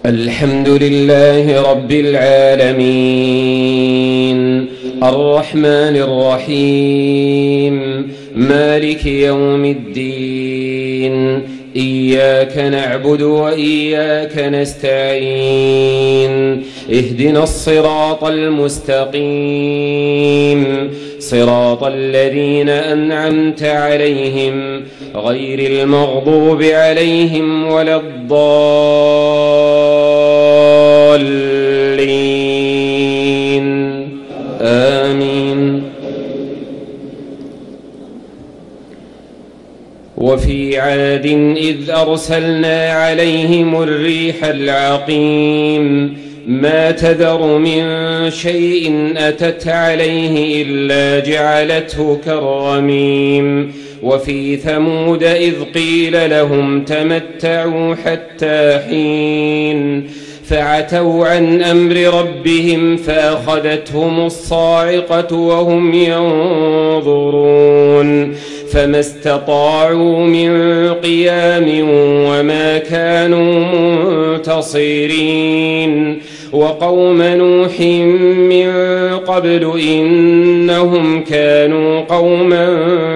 الحمد لله رب العالمين الرحمن الرحيم مالك يوم الدين إياك نعبد وإياك نستعين اهدنا الصراط المستقيم صراط الذين أنعمت عليهم غير المغضوب عليهم ولا الضالين آمين. وفي عاد إذ أرسلنا عليهم الريح العقيم ما تذر من شيء أتت عليه إلا جعلته كالرميم. وفي ثمود إذ قيل لهم تمتعوا حتى حين فعتوا عن أمر ربهم فأخذتهم الصاعقة وهم ينظرون فما استطاعوا من قيام وما كانوا منتصرين. وقوم نوح من قبل إنهم كانوا قوما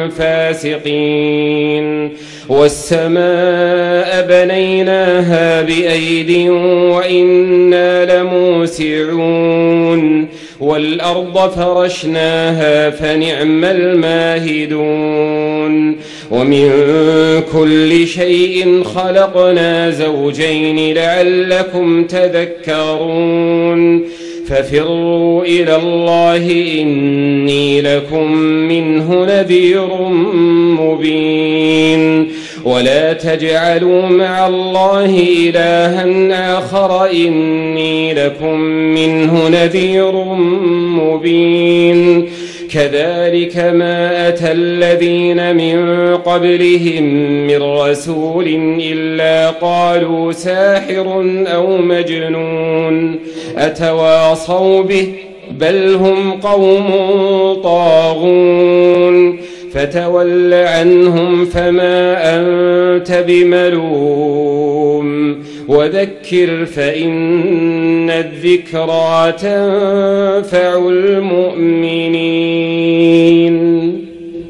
فاسقين. والسماء بنيناها بأيد وإنا لموسعون والأرض فرشناها فنعم الماهدون. ومن كل شيء خلقنا زوجين لعلكم تذكرون. ففروا إلى الله إني لكم منه نذير مبين. ولا تجعلوا مع الله إلها آخر إني لكم منه نذير مبين. كذلك ما أتى الذين من قبلهم من رسول إلا قالوا ساحر أو مجنون أتواصوا به بل هم قوم طاغون. فتول عنهم فما أنت بملوم وذكر فإن الذكرى تنفع المؤمنين.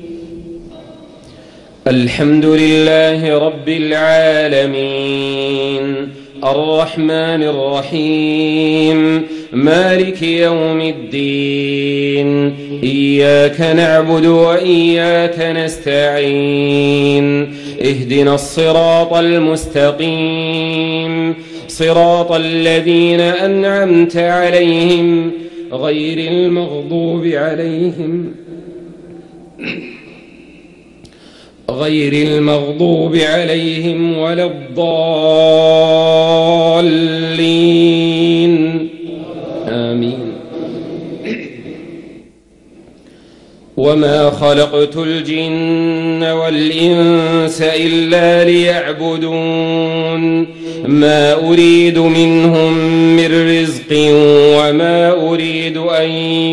الحمد لله رب العالمين الرحمن الرحيم مالك يوم الدين إياك نعبد وإياك نستعين اهدنا الصراط المستقيم صراط الذين أنعمت عليهم غير المغضوب عليهم ولا الضالين آمين. وما خلقت الجن والإنس إلا ليعبدون ما أريد منهم من رزق وما أريد أن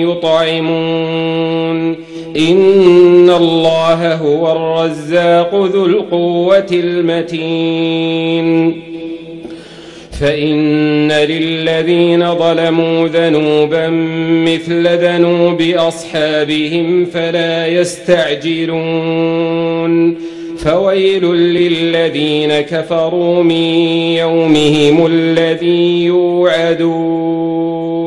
يطعمون إن الله هو الرزاق ذو القوة المتين. فإن للذين ظلموا ذنوبا مثل ذنوب أصحابهم فلا يستعجلون. فويل للذين كفروا من يومهم الذي يوعدون.